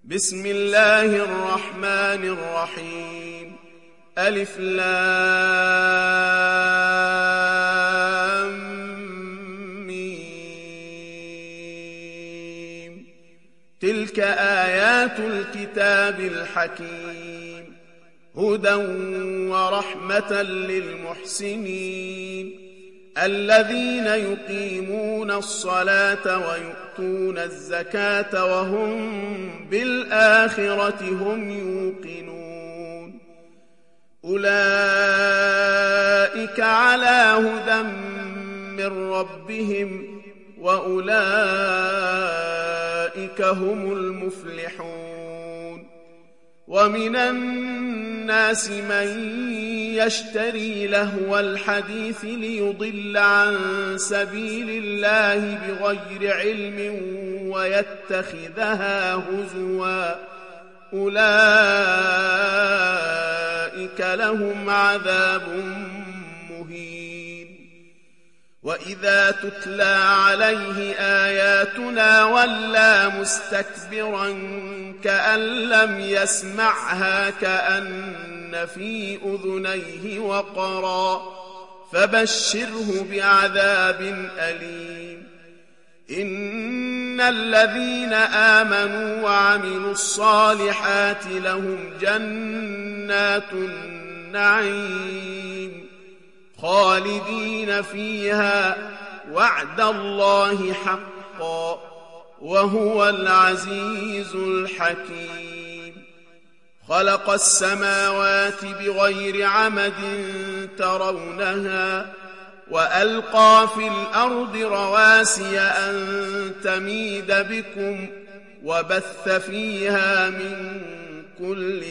بسم الله الرحمن الرحيم. ألف لام ميم. تلك آيات الكتاب الحكيم، هدى ورحمة للمحسنين الذين يقيمون الصلاة ويؤتون الزكاة وهم بالآخرة هم يوقنون. أولئك على هدى من ربهم وأولئك هم المفلحون. ومن الناس من يشتري لهو الحديث ليضل عن سبيل الله بغير علم ويتخذها هزوا، أولئك لهم عذاب مهين. وإذا تتلى عليه آياتنا ولى مستكبرا كأن لم يسمعها كأن في أذنيه وقرا، فبشره بعذاب أليم. إن الذين آمنوا وعملوا الصالحات لهم جنات النعيم خالدين فيها، وعد الله حقا، وهو العزيز الحكيم. خلق السماوات بغير عمد ترونها، وألقى في الأرض رواسي أن تميد بكم، وبث فيها من كل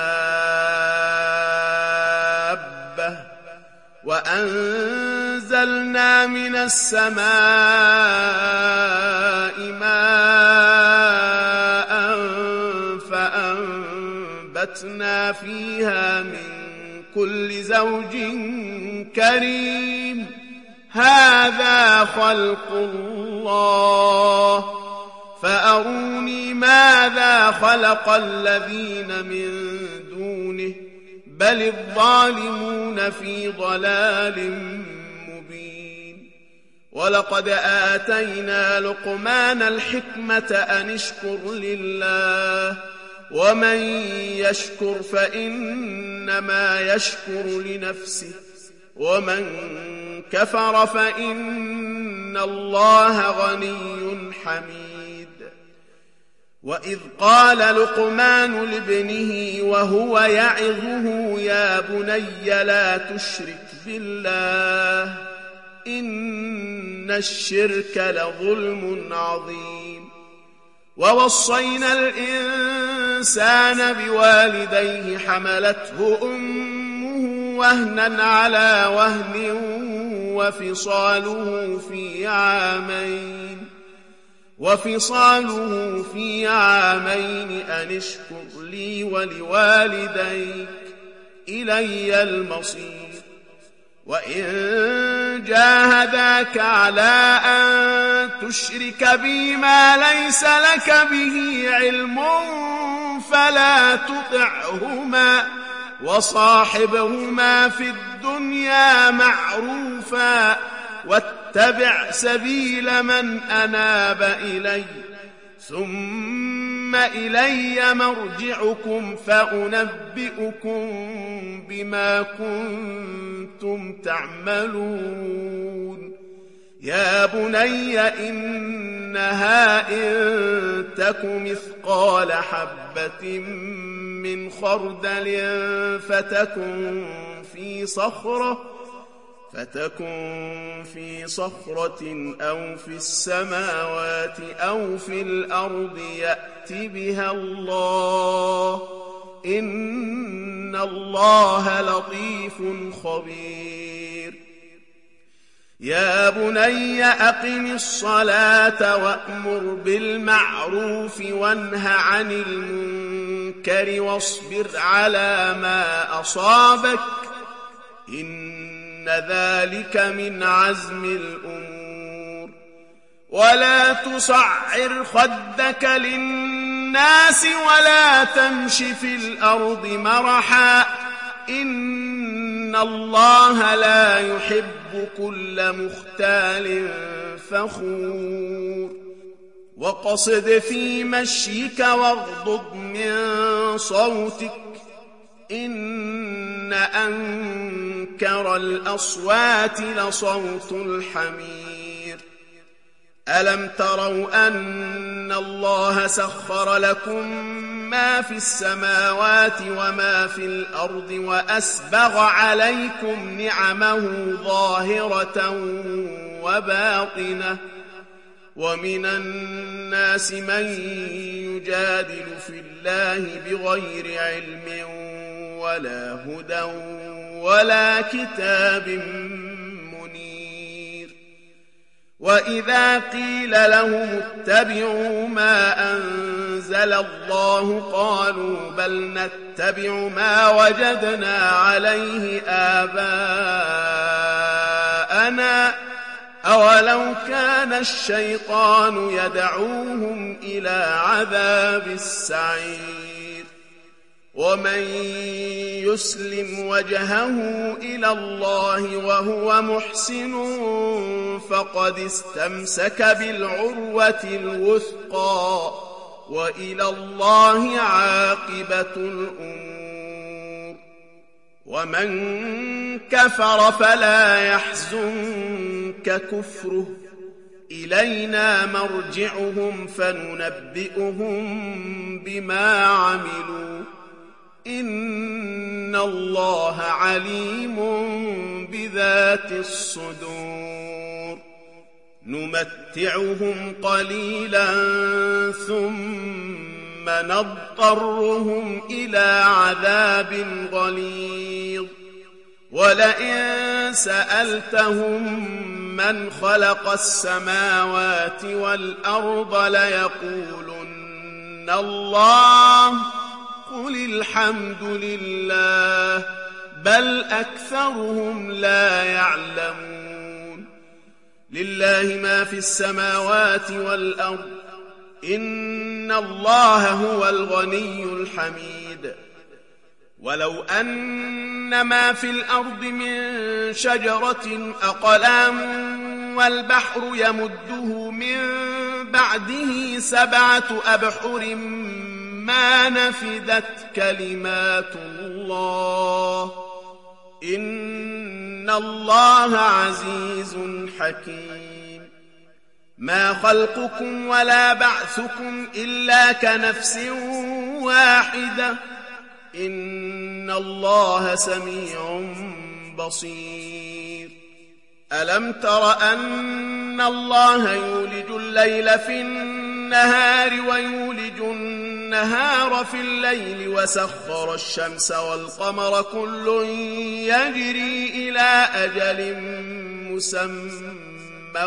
دابة، وأنزلنا من السماء ماء فأنبتنا فيها من كل زوج كريم. هذا خلق الله، فأروني ماذا خلق الذين من دونه، بل الظالمون في ضلال مبين. ولقد آتينا لقمان الحكمة أن اشكر لله، ومن يشكر فإنما يشكر لنفسه، ومن كفر فإن الله غني حميد. وإذ قال لقمان لابنه وهو يعظه يا بني لا تشرك بالله إن الشرك لظلم عظيم. ووصينا الإنسان بوالديه حملته أمه وهنا على وهن وفصاله في عامين أن اشكر لي ولوالديك إلي المصير. وإن جاهداك على أن تشرك بي ما ليس لك به علم فلا تطعهما، وصاحبهما في الدنيا معروفا، واتبع سبيل من أناب إلي، ثم إلي مرجعكم فأنبئكم بما كنتم تعملون. يا بني إنها إن تك مثقال حبة من خردل فتكن في صخرة أو في السماوات أو في الأرض يأت بها الله، إن الله لطيف خبير. يا بني أقم الصلاة وأمر بالمعروف وانه عن المنكر واصبر على ما أصابك، إن ذلك من عزم الأمور. ولا تصعر خدك للناس الناس ولا تمش في الأرض مرحا إن الله لا يحب كل مختال فخور وقصد في مشيك واغضض من صوتك إن أنكر الأصوات لصوت الحمير ألم تروا أن الله سخر لكم ما في السماوات وما في الأرض وأسبغ عليكم نعمه ظاهرة وباطنة ومن الناس من يجادل في الله بغير علم ولا هدى ولا كتاب منير وإذا قيل لهم اتبعوا ما أنزل الله قالوا بل نتبع ما وجدنا عليه آباءنا أولو كان الشيطان يدعوهم إلى عذاب السعير ومن يسلم وجهه إلى الله وهو محسن فقد استمسك بالعروة الوثقى وإلى الله عاقبة الأمور ومن كفر فلا يحزنك كفره إلينا مرجعهم فننبئهم بما عملوا إن الله عليم بذات الصدور نمتعهم قليلا ثم نضطرهم إلى عذاب غليظ ولئن سألتهم من خلق السماوات والأرض ليقولن الله قل الحمد لله بل أكثرهم لا يعلمون لله ما في السماوات والأرض إن الله هو الغني الحميد ولو أن ما في الأرض من شجرة أقلام والبحر يمده من بعده 7 أبحر ما نفدت كلمات الله إن الله عزيز حكيم ما خلقكم ولا بعثكم إلا كنفس واحدة إن الله سميع بصير ألم تر أن الله يولج الليل في النهار ويولج النهار في الليل وسخر الشمس والقمر كل يجري إلى أجل مسمى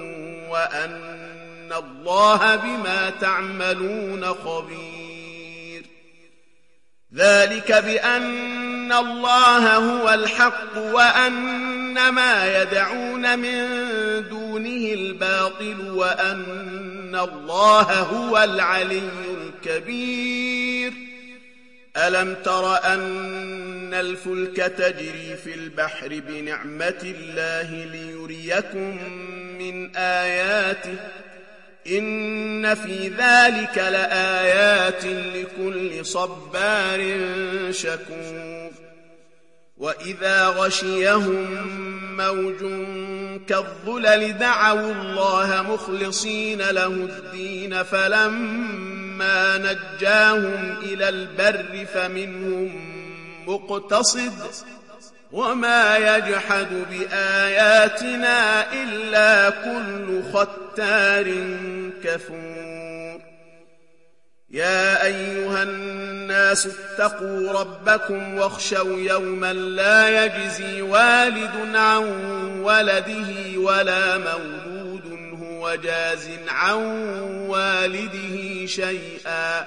وأن الله بما تعملون خبير ذلك بأن الله هو الحق وأن ما يدعون من دونه الباطل وأن الله هو العلي الكبير ألم تر أن الفلك تجري في البحر بنعمة الله ليريكم من آياته إن في ذلك لآيات لكل صبار شكور وإذا غشيهم موج كالظلل دعوا الله مخلصين له الدين فلما نجاهم إلى البر فمنهم مقتصد وما يجحد بآياتنا إلا كل ختار كفور يا أيها الناس اتقوا ربكم واخشوا يوما لا يجزي والد عن ولده ولا مولود هو جاز عن والده شيئا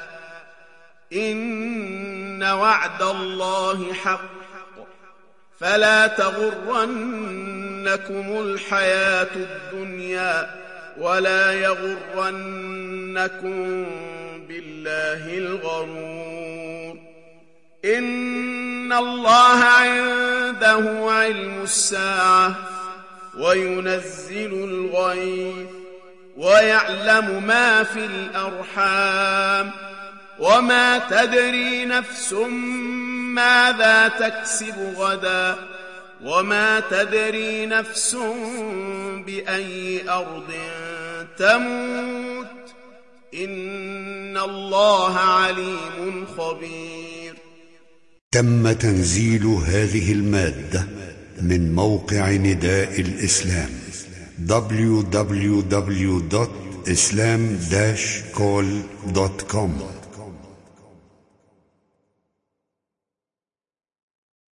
إن وعد الله حق فلا تغرنكم الحياة الدنيا ولا يغرنكم بالله الغرور إن الله عنده علم الساعة وينزل الغيث ويعلم ما في الأرحام وما تدري نفس ماذا تكسب غدا وما تدري نفس بأي أرض تموت إن الله عليم خبير. تم تنزيل هذه المادة من موقع نداء الإسلام www.islam-call.com